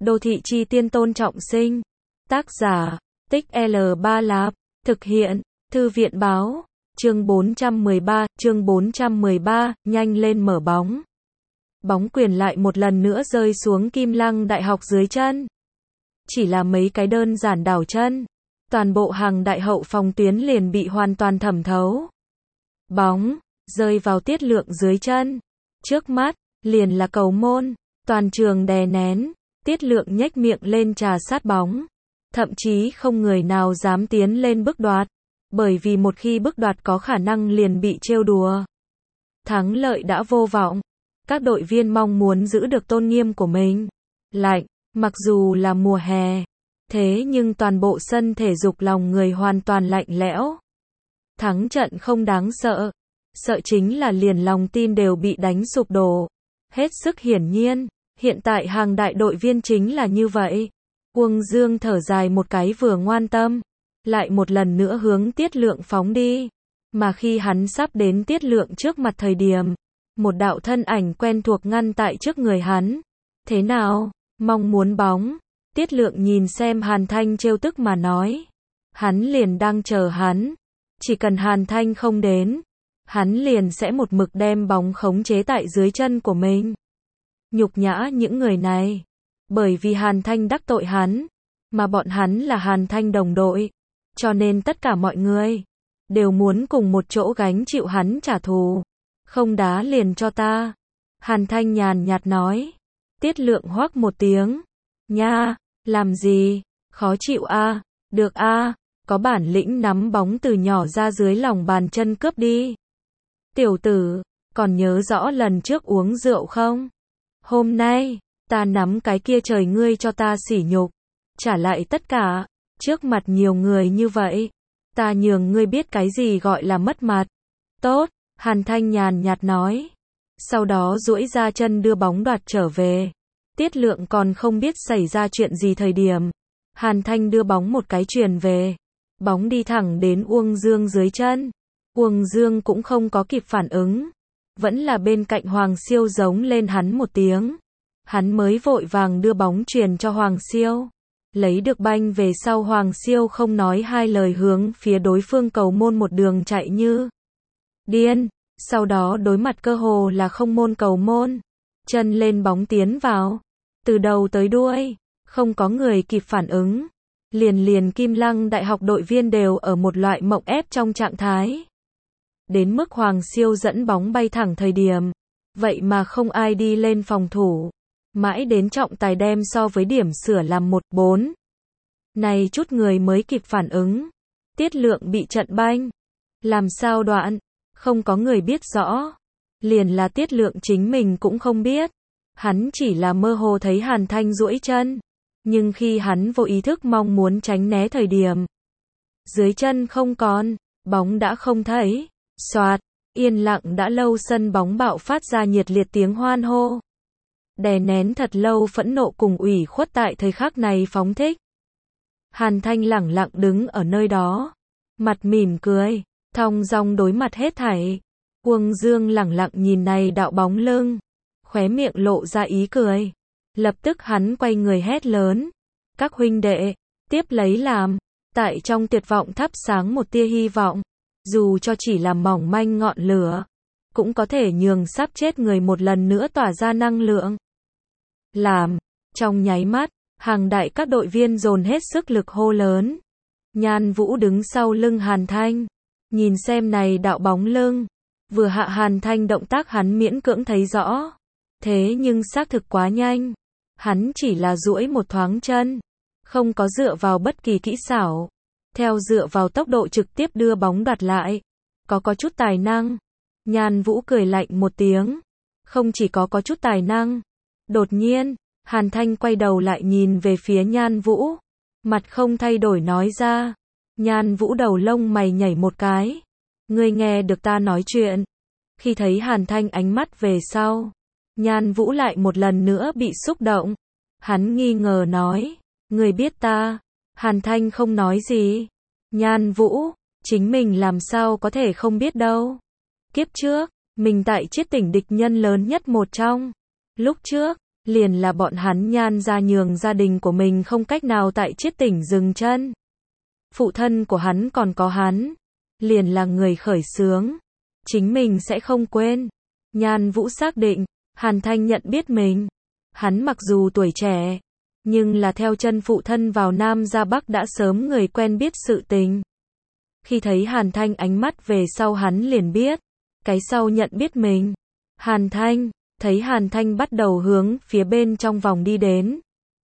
Đô thị chi tiên Tôn Trọng Sinh. Tác giả, Tích L3 Lạp. Thực hiện, Thư viện báo. Chương 413, nhanh lên mở bóng. Bóng quyền lại một lần nữa rơi xuống Kim Lăng Đại học dưới chân. Chỉ là mấy cái đơn giản đảo chân, toàn bộ hàng đại hậu phòng tuyến liền bị hoàn toàn thẩm thấu. Bóng rơi vào Tiết Lượng dưới chân. Trước mắt liền là cầu môn, toàn trường đè nén. Tiết Lượng nhếch miệng lên trà sát bóng, thậm chí không người nào dám tiến lên bức đoạt, bởi vì một khi bức đoạt có khả năng liền bị trêu đùa. Thắng lợi đã vô vọng, các đội viên mong muốn giữ được tôn nghiêm của mình. Lạnh, mặc dù là mùa hè, thế nhưng toàn bộ sân thể dục lòng người hoàn toàn lạnh lẽo. Thắng trận không đáng sợ, sợ chính là liền lòng tin đều bị đánh sụp đổ. Hết sức hiển nhiên, hiện tại hàng đại đội viên chính là như vậy. Uông Dương thở dài một cái vừa ngoan tâm, lại một lần nữa hướng Tiết Lượng phóng đi. Mà khi hắn sắp đến Tiết Lượng trước mặt thời điểm, một đạo thân ảnh quen thuộc ngăn tại trước người hắn. Thế nào, mong muốn bóng? Tiết Lượng nhìn xem Hàn Thanh trêu tức mà nói. Hắn liền đang chờ hắn. Chỉ cần Hàn Thanh không đến, hắn liền sẽ một mực đem bóng khống chế tại dưới chân của mình. Nhục nhã những người này. Bởi vì Hàn Thanh đắc tội hắn, mà bọn hắn là Hàn Thanh đồng đội, cho nên tất cả mọi người đều muốn cùng một chỗ gánh chịu hắn trả thù. Không đá liền cho ta. Hàn Thanh nhàn nhạt nói. Tiết Lượng hoắc một tiếng. Nha, làm gì? Khó chịu a? Được a, có bản lĩnh nắm bóng từ nhỏ ra dưới lòng bàn chân cướp đi. Tiểu tử, còn nhớ rõ lần trước uống rượu không? Hôm nay, ta nắm cái kia trời ngươi cho ta sỉ nhục. Trả lại tất cả, trước mặt nhiều người như vậy. Ta nhường ngươi biết cái gì gọi là mất mặt. Tốt, Hàn Thanh nhàn nhạt nói. Sau đó duỗi ra chân đưa bóng đoạt trở về. Tiết Lượng còn không biết xảy ra chuyện gì thời điểm. Hàn Thanh đưa bóng một cái chuyền về. Bóng đi thẳng đến Uông Dương dưới chân. Uông Dương cũng không có kịp phản ứng. Vẫn là bên cạnh Hoàng Siêu giống lên hắn một tiếng. Hắn mới vội vàng đưa bóng chuyền cho Hoàng Siêu. Lấy được banh về sau Hoàng Siêu không nói hai lời hướng phía đối phương cầu môn một đường chạy như điên. Sau đó đối mặt cơ hồ là không môn cầu môn. Chân lên bóng tiến vào. Từ đầu tới đuôi, không có người kịp phản ứng. Liền Kim Lăng Đại học đội viên đều ở một loại mộng ép trong trạng thái. Đến mức Hoàng Siêu dẫn bóng bay thẳng thời điểm. Vậy mà không ai đi lên phòng thủ. Mãi đến trọng tài đem so với điểm sửa làm 1-4. Này chút người mới kịp phản ứng. Tiết Lượng bị trận banh. Làm sao đoạn? Không có người biết rõ. Liền là Tiết Lượng chính mình cũng không biết. Hắn chỉ là mơ hồ thấy Hàn Thanh duỗi chân. Nhưng khi hắn vô ý thức mong muốn tránh né thời điểm. Dưới chân không còn, bóng đã không thấy. Soạt, yên lặng đã lâu sân bóng bạo phát ra nhiệt liệt tiếng hoan hô. Đè nén thật lâu phẫn nộ cùng ủy khuất tại thời khắc này phóng thích. Hàn Thanh lẳng lặng đứng ở nơi đó. Mặt mỉm cười, thong dong đối mặt hết thảy. Uông Dương lẳng lặng nhìn này đạo bóng lưng. Khóe miệng lộ ra ý cười. Lập tức hắn quay người hét lớn. Các huynh đệ, tiếp lấy làm. Tại trong tuyệt vọng thắp sáng một tia hy vọng. Dù cho chỉ là mỏng manh ngọn lửa. Cũng có thể nhường sắp chết người một lần nữa tỏa ra năng lượng. Làm. Trong nháy mắt, hàng đại các đội viên dồn hết sức lực hô lớn. Nhan Vũ đứng sau lưng Hàn Thanh. Nhìn xem này đạo bóng lưng. Vừa hạ Hàn Thanh động tác hắn miễn cưỡng thấy rõ. Thế nhưng xác thực quá nhanh. Hắn chỉ là duỗi một thoáng chân. Không có dựa vào bất kỳ kỹ xảo. Theo dựa vào tốc độ trực tiếp đưa bóng đoạt lại. Có chút tài năng. Nhan Vũ cười lạnh một tiếng. Không chỉ có chút tài năng. Đột nhiên, Hàn Thanh quay đầu lại nhìn về phía Nhan Vũ. Mặt không thay đổi nói ra. Nhan Vũ đầu lông mày nhảy một cái. Ngươi nghe được ta nói chuyện. Khi thấy Hàn Thanh ánh mắt về sau. Nhan Vũ lại một lần nữa bị xúc động. Hắn nghi ngờ nói. Ngươi biết ta. Hàn Thanh không nói gì. Nhan Vũ, chính mình làm sao có thể không biết đâu. Kiếp trước, mình tại Chiết Tỉnh địch nhân lớn nhất một trong. Lúc trước, liền là bọn hắn Nhan gia nhường gia đình của mình không cách nào tại Chiết Tỉnh dừng chân. Phụ thân của hắn còn có hắn, liền là người khởi xướng. Chính mình sẽ không quên. Nhan Vũ xác định, Hàn Thanh nhận biết mình. Hắn mặc dù tuổi trẻ, nhưng là theo chân phụ thân vào Nam ra Bắc đã sớm người quen biết sự tình. Khi thấy Hàn Thanh ánh mắt về sau hắn liền biết, cái sau nhận biết mình. Hàn Thanh, thấy Hàn Thanh bắt đầu hướng phía bên trong vòng đi đến.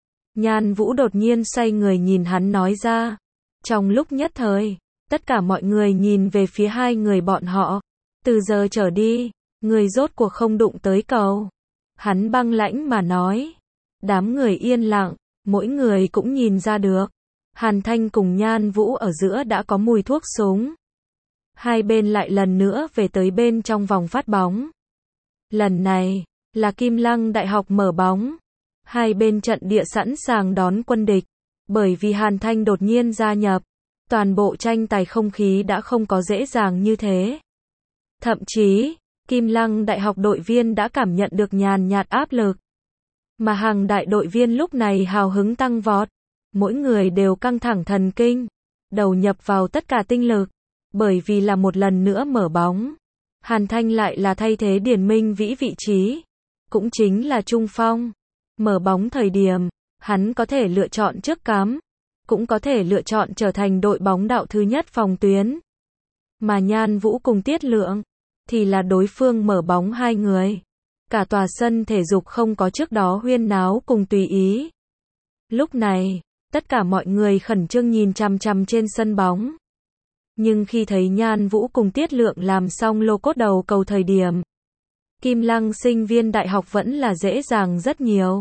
Nhan Vũ đột nhiên xoay người nhìn hắn nói ra. Trong lúc nhất thời, tất cả mọi người nhìn về phía hai người bọn họ. Từ giờ trở đi, người rốt cuộc không đụng tới cầu. Hắn băng lãnh mà nói. Đám người yên lặng, mỗi người cũng nhìn ra được. Hàn Thanh cùng Nhan Vũ ở giữa đã có mùi thuốc súng. Hai bên lại lần nữa về tới bên trong vòng phát bóng. Lần này, là Kim Lăng Đại học mở bóng. Hai bên trận địa sẵn sàng đón quân địch. Bởi vì Hàn Thanh đột nhiên gia nhập, toàn bộ tranh tài không khí đã không có dễ dàng như thế. Thậm chí, Kim Lăng Đại học đội viên đã cảm nhận được nhàn nhạt áp lực. Mà hàng đại đội viên lúc này hào hứng tăng vọt. Mỗi người đều căng thẳng thần kinh, đầu nhập vào tất cả tinh lực. Bởi vì là một lần nữa mở bóng. Hàn Thanh lại là thay thế Điền Minh Vĩ vị trí. Cũng chính là trung phong. Mở bóng thời điểm, hắn có thể lựa chọn trước cắm. Cũng có thể lựa chọn trở thành đội bóng đạo thứ nhất phòng tuyến. Mà Nhan Vũ cùng Tiết Lượng, thì là đối phương mở bóng hai người. Cả tòa sân thể dục không có trước đó huyên náo cùng tùy ý. Lúc này, tất cả mọi người khẩn trương nhìn chằm chằm trên sân bóng. Nhưng khi thấy Nhan Vũ cùng Tiết Lượng làm xong lô cốt đầu cầu thời điểm, Kim Lăng sinh viên đại học vẫn là dễ dàng rất nhiều.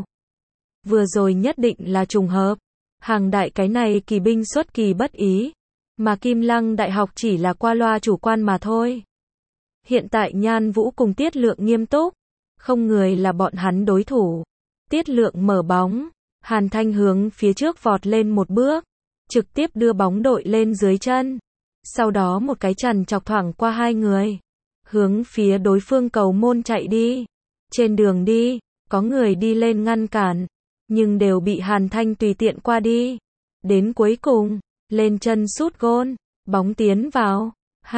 Vừa rồi nhất định là trùng hợp. Hàng đại cái này kỳ binh xuất kỳ bất ý. Mà Kim Lăng Đại học chỉ là qua loa chủ quan mà thôi. Hiện tại Nhan Vũ cùng Tiết Lượng nghiêm túc. Không người là bọn hắn đối thủ. Tiết Lượng mở bóng. Hàn Thanh hướng phía trước vọt lên một bước. Trực tiếp đưa bóng đội lên dưới chân. Sau đó một cái chằn chọc thoảng qua hai người. Hướng phía đối phương cầu môn chạy đi. Trên đường đi, có người đi lên ngăn cản. Nhưng đều bị Hàn Thanh tùy tiện qua đi. Đến cuối cùng, lên chân sút gôn, bóng tiến vào.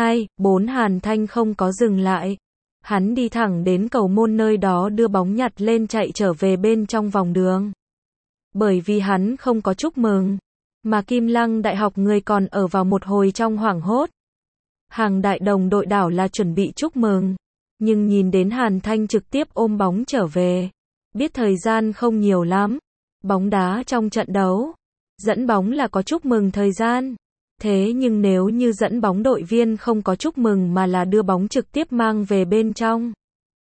2-4 Hàn Thanh không có dừng lại. Hắn đi thẳng đến cầu môn nơi đó đưa bóng nhặt lên chạy trở về bên trong vòng đường. Bởi vì hắn không có chúc mừng. Mà Kim Lăng Đại học người còn ở vào một hồi trong hoảng hốt. Hàng đại đồng đội đảo là chuẩn bị chúc mừng. Nhưng nhìn đến Hàn Thanh trực tiếp ôm bóng trở về. Biết thời gian không nhiều lắm. Bóng đá trong trận đấu. Dẫn bóng là có chúc mừng thời gian. Thế nhưng nếu như dẫn bóng đội viên không có chúc mừng mà là đưa bóng trực tiếp mang về bên trong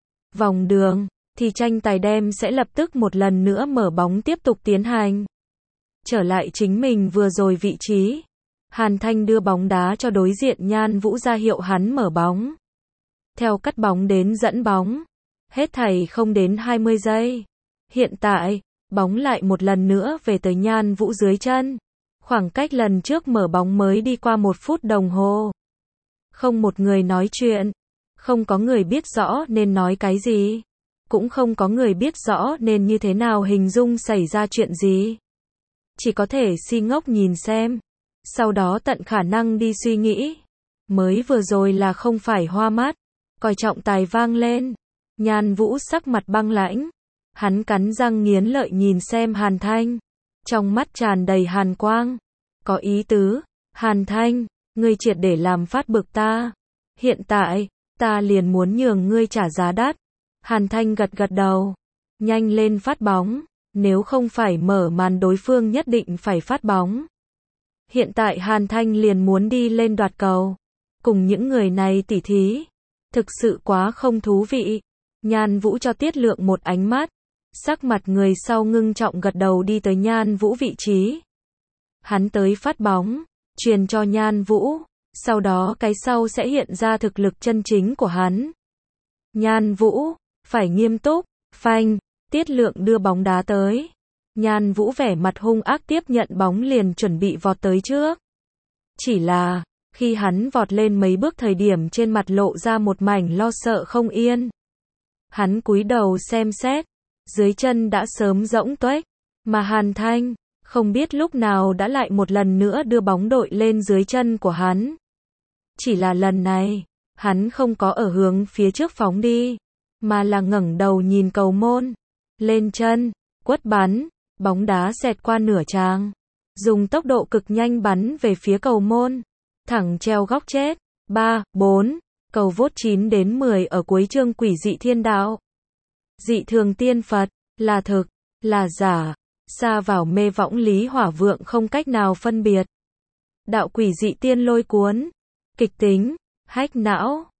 vòng đường, thì tranh tài đem sẽ lập tức một lần nữa mở bóng tiếp tục tiến hành. Trở lại chính mình vừa rồi vị trí. Hàn Thanh đưa bóng đá cho đối diện Nhan Vũ ra hiệu hắn mở bóng. Theo cắt bóng đến dẫn bóng. Hết thảy không đến 20 giây. Hiện tại, bóng lại một lần nữa về tới Nhan Vũ dưới chân. Khoảng cách lần trước mở bóng mới đi qua 1 phút đồng hồ. Không một người nói chuyện. Không có người biết rõ nên nói cái gì. Cũng không có người biết rõ nên như thế nào hình dung xảy ra chuyện gì. Chỉ có thể si ngốc nhìn xem. Sau đó tận khả năng đi suy nghĩ. Mới vừa rồi là không phải hoa mắt. Coi trọng tài vang lên. Nhan Vũ sắc mặt băng lãnh. Hắn cắn răng nghiến lợi nhìn xem Hàn Thanh. Trong mắt tràn đầy hàn quang. Có ý tứ. Hàn Thanh, ngươi triệt để làm phát bực ta. Hiện tại, ta liền muốn nhường ngươi trả giá đắt. Hàn Thanh gật gật đầu. Nhanh lên phát bóng. Nếu không phải mở màn đối phương nhất định phải phát bóng. Hiện tại Hàn Thanh liền muốn đi lên đoạt cầu. Cùng những người này tỉ thí. Thực sự quá không thú vị. Nhan Vũ cho Tiết Lượng một ánh mắt. Sắc mặt người sau ngưng trọng gật đầu đi tới Nhan Vũ vị trí. Hắn tới phát bóng, truyền cho Nhan Vũ. Sau đó cái sau sẽ hiện ra thực lực chân chính của hắn. Nhan Vũ, phải nghiêm túc, phanh, Tiết Lượng đưa bóng đá tới. Nhan Vũ vẻ mặt hung ác tiếp nhận bóng liền chuẩn bị vọt tới trước. Chỉ là, khi hắn vọt lên mấy bước thời điểm trên mặt lộ ra một mảnh lo sợ không yên. Hắn cúi đầu xem xét, dưới chân đã sớm rỗng tuếch, mà Hàn Thanh, không biết lúc nào đã lại một lần nữa đưa bóng đội lên dưới chân của hắn. Chỉ là lần này, hắn không có ở hướng phía trước phóng đi, mà là ngẩng đầu nhìn cầu môn, lên chân, quất bắn, bóng đá xẹt qua nửa tràng, dùng tốc độ cực nhanh bắn về phía cầu môn, thẳng treo góc chết. 3, 4, cầu vốt 9 đến 10 ở cuối chương Quỷ dị thiên đạo. Dị thường tiên Phật, là thực, là giả, xa vào mê võng Lý Hỏa Vượng không cách nào phân biệt. Đạo quỷ dị tiên lôi cuốn, kịch tính, hách não.